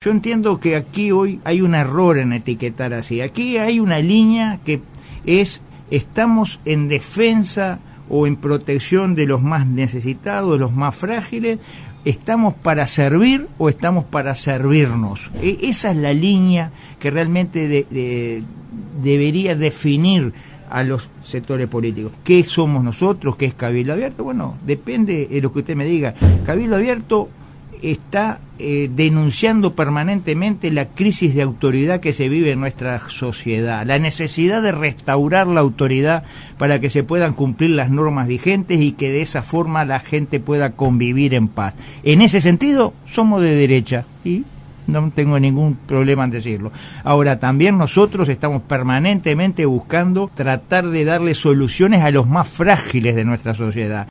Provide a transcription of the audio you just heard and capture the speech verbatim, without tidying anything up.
Yo entiendo que aquí hoy hay un error en etiquetar así. Aquí hay una línea que es, estamos en defensa o en protección de los más necesitados, de los más frágiles, estamos para servir o estamos para servirnos. E- esa es la línea que realmente de, de, debería definir a los sectores políticos. ¿Qué somos nosotros? ¿Qué es Cabildo Abierto? Bueno, depende de lo que usted me diga. Cabildo Abierto está eh, denunciando permanentemente la crisis de autoridad que se vive en nuestra sociedad, la necesidad de restaurar la autoridad para que se puedan cumplir las normas vigentes y que de esa forma la gente pueda convivir en paz. En ese sentido, somos de derecha y no tengo ningún problema en decirlo. Ahora, también nosotros estamos permanentemente buscando tratar de darle soluciones a los más frágiles de nuestra sociedad.